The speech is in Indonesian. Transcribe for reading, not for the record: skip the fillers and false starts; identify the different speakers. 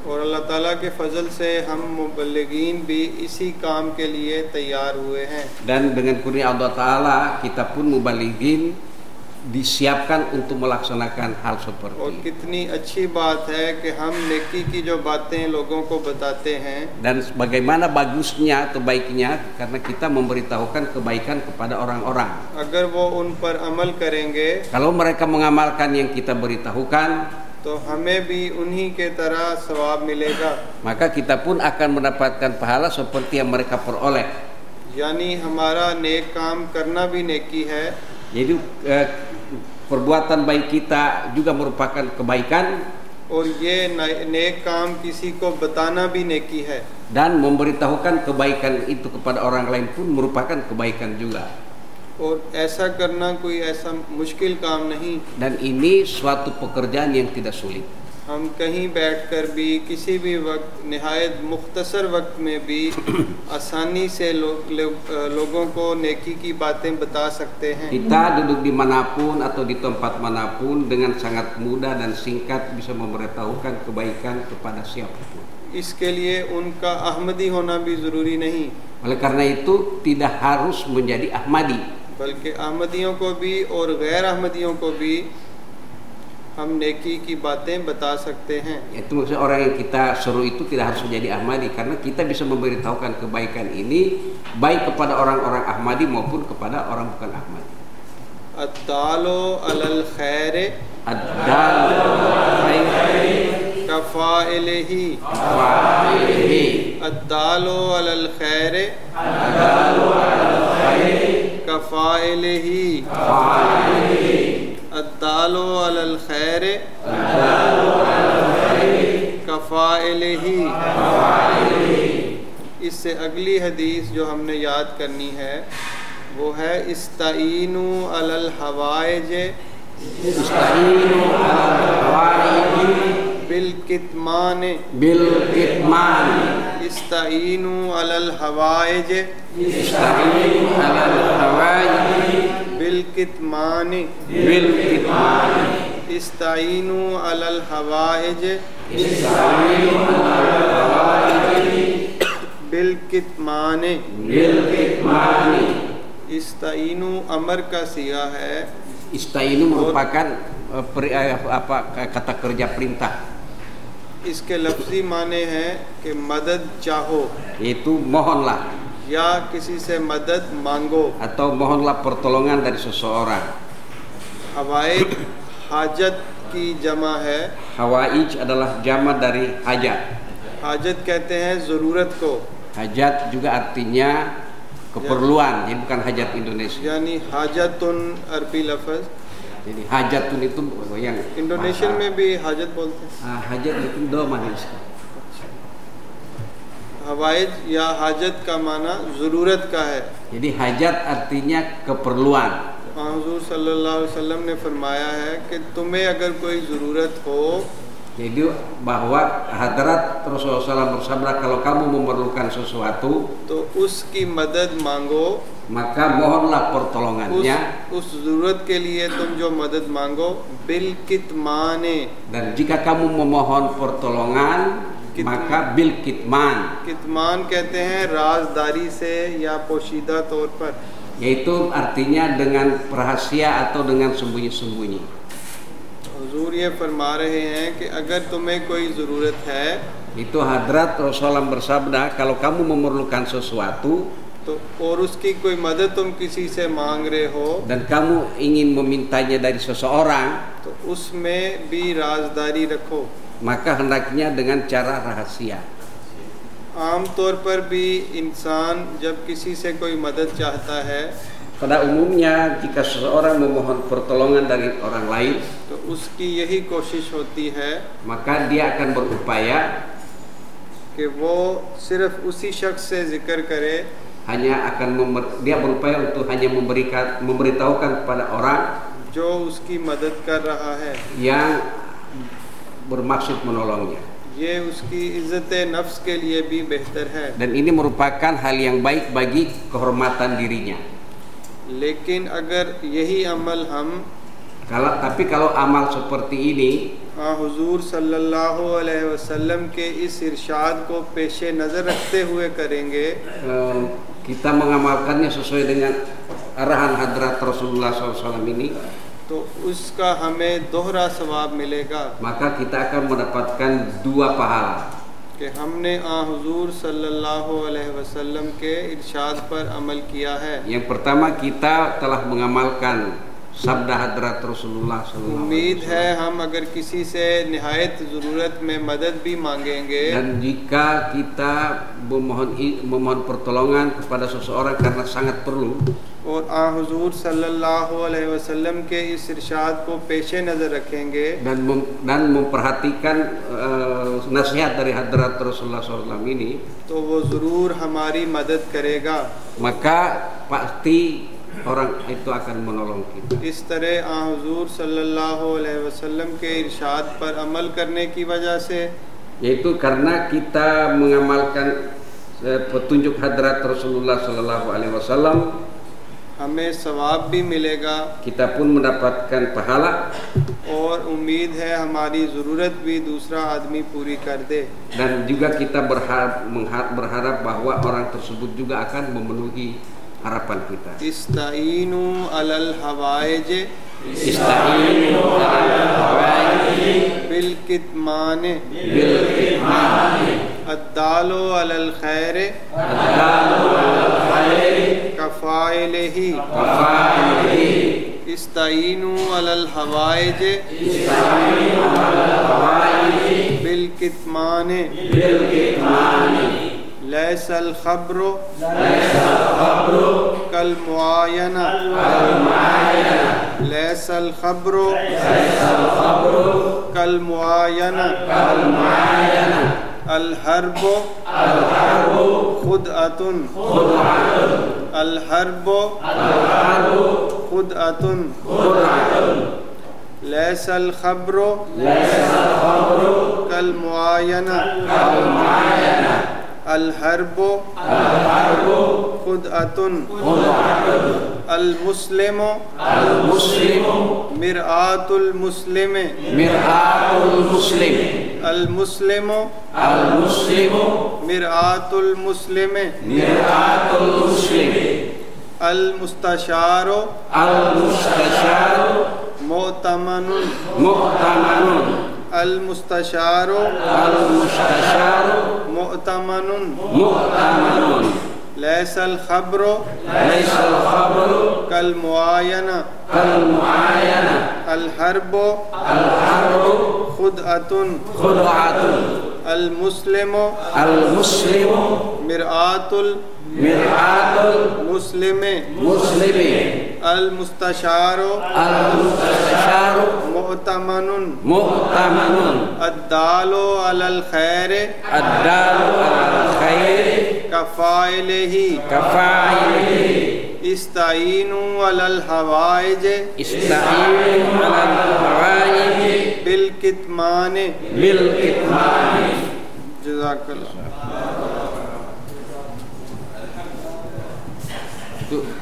Speaker 1: और अल्लाह ताला के फजल से हम मुबल्लिगीन भी इसी काम के लिए तैयार हुए हैं.
Speaker 2: Dan dengan kurnia Allah Ta'ala kita pun mubalighin disiapkan untuk melaksanakan hal seperti
Speaker 1: और कितनी अच्छी बात है कि हम नेकी की जो बातें लोगों को बताते हैं.
Speaker 2: Dan bagaimana bagusnya atau baiknya karena kita memberitahukan kebaikan kepada orang-orang.
Speaker 1: अगर वो उन पर अमल करेंगे,
Speaker 2: Kalau mereka mengamalkan yang kita beritahukan,
Speaker 1: तो हमें भी उन्हीं के तरह सवाब मिलेगा.
Speaker 2: maka kita pun akan mendapatkan pahala seperti yang mereka peroleh.
Speaker 1: यानी हमारा नेक काम करना भी नेकी है.
Speaker 2: Jadi perbuatan baik kita juga merupakan kebaikan.
Speaker 1: और ये नेक काम किसी को बताना भी नेकी है.
Speaker 2: Dan memberitahukan kebaikan itu kepada orang lain pun merupakan kebaikan juga.
Speaker 1: और ऐसा करना कोई ऐसा मुश्किल काम नहीं.
Speaker 2: Dan ini suatu pekerjaan yang tidak sulit.
Speaker 1: हम कहीं बैठकर भी किसी भी वक्त निहायत मुख्तसर वक्त में भी आसानी से लोगों को नेकी की बातें बता सकते हैं.
Speaker 2: Kita duduk dimanapun atau di tempat manapun dengan sangat mudah dan singkat bisa memberitahukan kebaikan kepada siapapun.
Speaker 1: इसके लिए उनका अहमदी होना भी ज़रूरी नहीं.
Speaker 2: Oleh karena itu tidak harus menjadi Ahmadi,
Speaker 1: बल्कि अहमदियों को भी और गैर अहमदियों को भी हम नेकी की बातें बता सकते हैं.
Speaker 2: Itu maksudnya orang yang kita seru itu tidak harus menjadi Ahmadi, karena kita bisa memberitahukan kebaikan ini baik kepada orang-orang Ahmadi maupun kepada orang bukan Ahmadi.
Speaker 1: अद्दालो अलल खैर कफ़ाइलिही अद्दालो अलल खैर कफ़ाइलिही अद्दालो अलल खैर कफ़ाइलिही. इससे अगली हदीस जो हमने याद करनी है वो है इस्ताईनु अलल हवाइज बिल कितमान इस्ताईनु अलल हवाइज बिल कितमान इस्ताईनु अलल हवाइज बिल कितमान. इस्ताईनु अमर का सिगा है.
Speaker 2: Istainu merupakan kata kerja perintah.
Speaker 1: इसके लफ्ज़ी माने हैं कि मदद चाहो,
Speaker 2: Yaitu mohonlah
Speaker 1: या किसी से मदद मांगो.
Speaker 2: atau mohonlah pertolongan dari seseorang.
Speaker 1: हवाइज हाजत की जमा है.
Speaker 2: Hawaij adalah jama dari hajat.
Speaker 1: हाजत कहते हैं ज़रूरत को.
Speaker 2: Hajat juga artinya keperluan, jadi bukan hajat Indonesia.
Speaker 1: यानी हाजतुन अरबी लफ्ज़.
Speaker 2: Jadi hajatun itu yang
Speaker 1: Indonesian में भी हाजत बोलते हैं.
Speaker 2: hajat itu doma Indonesia.
Speaker 1: हवाइज या हाजत का माना ज़रूरत का है.
Speaker 2: Jadi hajat artinya keperluan.
Speaker 1: हुज़ूर सल्लल्लाहु अलैहि वसल्लम ने फरमाया है कि तुम्हें अगर कोई ज़रूरत हो,
Speaker 2: Jadi bahwa hadrat Rasulullah SAW bersabda, kalau kamu memerlukan sesuatu,
Speaker 1: तो उसकी मदद मांगो.
Speaker 2: maka mohonlah pertolongannya.
Speaker 1: उस ज़रूरत के लिए तुम जो मदद मांगो बिल कितमाने.
Speaker 2: Dan jika kamu memohon pertolongan, maka bil kitman.
Speaker 1: कितमान कहते हैं राजदारी से या पोशीदा तौर पर.
Speaker 2: Yaitu artinya dengan rahasia atau dengan sembunyi-sembunyi.
Speaker 1: हुजूर ये फरमा रहे हैं कि अगर तुम्हें कोई ज़रूरत है,
Speaker 2: Itu hadrat Rasulullah bersabda, kalau kamu memerlukan sesuatu
Speaker 1: तो और उसकी कोई मदद तुम किसी से मांग रहे हो,
Speaker 2: dan kamu ingin memintanya dari seseorang,
Speaker 1: तो उसमें भी राजदारी रखो.
Speaker 2: maka hendaknya dengan cara rahasia.
Speaker 1: आम तौर पर भी इंसान जब किसी से कोई मदद चाहता है,
Speaker 2: Pada umumnya jika seseorang memohon pertolongan dari orang lain,
Speaker 1: तो उसकी यही कोशिश होती है
Speaker 2: maka dia akan berupaya
Speaker 1: कि वो सिर्फ उसी शख्स से जिक्र करे
Speaker 2: dia berupaya untuk hanya memberitahukan kepada orang
Speaker 1: जो उसकी मदद कर रहा है.
Speaker 2: yang bermaksud menolongnya.
Speaker 1: ये उसकी इज़्ज़त नफ्स के लिए भी बेहतर है.
Speaker 2: Dan ini merupakan hal yang baik bagi kehormatan dirinya.
Speaker 1: लेकिन अगर यही अमल हम
Speaker 2: Tapi kalau amal seperti ini
Speaker 1: हुजूर सल्लल्लाहु अलैहि वसल्लम के इस इरशाद को पेश नज़र रखते हुए करेंगे,
Speaker 2: kita mengamalkannya sesuai dengan arahan hadrat Rasulullah SAW ini,
Speaker 1: तो उसका हमें दोहरा सवाब मिलेगा,
Speaker 2: maka kita akan mendapatkan 2 pahala.
Speaker 1: कि हमने हुजूर सल्लल्लाहु अलैहि वसल्लम के इरशाद पर अमल किया है।
Speaker 2: Yang pertama, kita telah mengamalkan sabda hadrat Rasulullah SAW.
Speaker 1: उम्मीद है हम अगर किसी से निहायत ज़रूरत में मदद भी मांगेंगे,
Speaker 2: Dan jika kita memohon pertolongan kepada seseorang karena sangat perlu,
Speaker 1: और हुजूर सल्लल्लाहु अलैहि वसल्लम के इस इरशाद को पेश नज़र रखेंगे
Speaker 2: dan memperhatikan nasihat dari hadrat Rasulullah SAW ini,
Speaker 1: तो वो ज़रूर हमारी मदद करेगा,
Speaker 2: maka pasti orang itu akan menolong kita.
Speaker 1: इस तरह हुजूर सल्लल्लाहु अलैहि वसल्लम के इरशाद पर अमल करने की वजह से,
Speaker 2: Yaitu karena kita mengamalkan petunjuk hadrat Rasulullah SAW,
Speaker 1: हमें सवाब भी मिलेगा
Speaker 2: kita pun mendapatkan pahala,
Speaker 1: और उम्मीद है हमारी ज़रूरत भी दूसरा आदमी पूरी कर दे,
Speaker 2: dan juga kita berharap bahwa orang tersebut juga akan memenuhi harapan kita.
Speaker 1: इस्ताईनु अलल हवाइज
Speaker 2: Istainu alal hawaiji
Speaker 1: बिल कितमाने
Speaker 2: bil kitmani
Speaker 1: अद्दालो अलल खैरे
Speaker 2: addalu alal khairi
Speaker 1: कफ़ाइलिही
Speaker 2: kafa'ilihi.
Speaker 1: इस्ताईनु अलल हवाइज
Speaker 2: Istainu alal hawaiji
Speaker 1: बिल कितमाने
Speaker 2: bil kitmani
Speaker 1: लैसल खब्रो
Speaker 2: laisal khabru
Speaker 1: कल मुआयना
Speaker 2: al ma'ayana
Speaker 1: लैसल खब्रो
Speaker 2: laisal khabru
Speaker 1: कल मुआयना
Speaker 2: al ma'ayana
Speaker 1: अल हर्बो
Speaker 2: al harbu
Speaker 1: खुदअतुन
Speaker 2: khud'atun
Speaker 1: अल हर्बो
Speaker 2: al harbu
Speaker 1: खुदअतुन
Speaker 2: khud'atun
Speaker 1: लैसल खब्रो
Speaker 2: laisal khabru
Speaker 1: कल मुआयना
Speaker 2: al ma'ayana
Speaker 1: अल हर्बो
Speaker 2: al harbu
Speaker 1: खुदअतुन
Speaker 2: khud'atun
Speaker 1: अल मुस्लिमो
Speaker 2: al muslimu
Speaker 1: मिरआतुल मुस्लिमे
Speaker 2: mir'atul muslim
Speaker 1: अल मुस्लिमो
Speaker 2: al muslimu
Speaker 1: मिरआतुल मुस्लिमे
Speaker 2: mir'atul muslim
Speaker 1: अल मुस्तशारो
Speaker 2: al mustasyaru
Speaker 1: मोतमनुन
Speaker 2: mu'tamanun
Speaker 1: अल मुस्तशारो
Speaker 2: al mustasyaru
Speaker 1: मोतमनुन
Speaker 2: mu'tamanun
Speaker 1: लैसल खब्रो
Speaker 2: laisal khabru
Speaker 1: कल मुआयना
Speaker 2: kal mu'ayana
Speaker 1: अल हर्बो
Speaker 2: al harbu
Speaker 1: खुदअतुन
Speaker 2: khud'atun
Speaker 1: अल मुस्लिमो
Speaker 2: al muslimu
Speaker 1: मिरआतुल
Speaker 2: mir'atul
Speaker 1: मुस्लिमे
Speaker 2: muslimi
Speaker 1: अल मुस्तशारो
Speaker 2: al mustasyaru
Speaker 1: मोतमनुन
Speaker 2: mu'tamanun
Speaker 1: अद्दालो अलल खैरे
Speaker 2: addalu alal khairi
Speaker 1: कफ़ाइलिही
Speaker 2: kafa'ilihi
Speaker 1: इस्ताईनु अलल हवाइज
Speaker 2: istainu alal hawaiji
Speaker 1: बिल कितमाने
Speaker 2: bil kitmani.
Speaker 1: जज़ाकल्लाह।
Speaker 2: Itu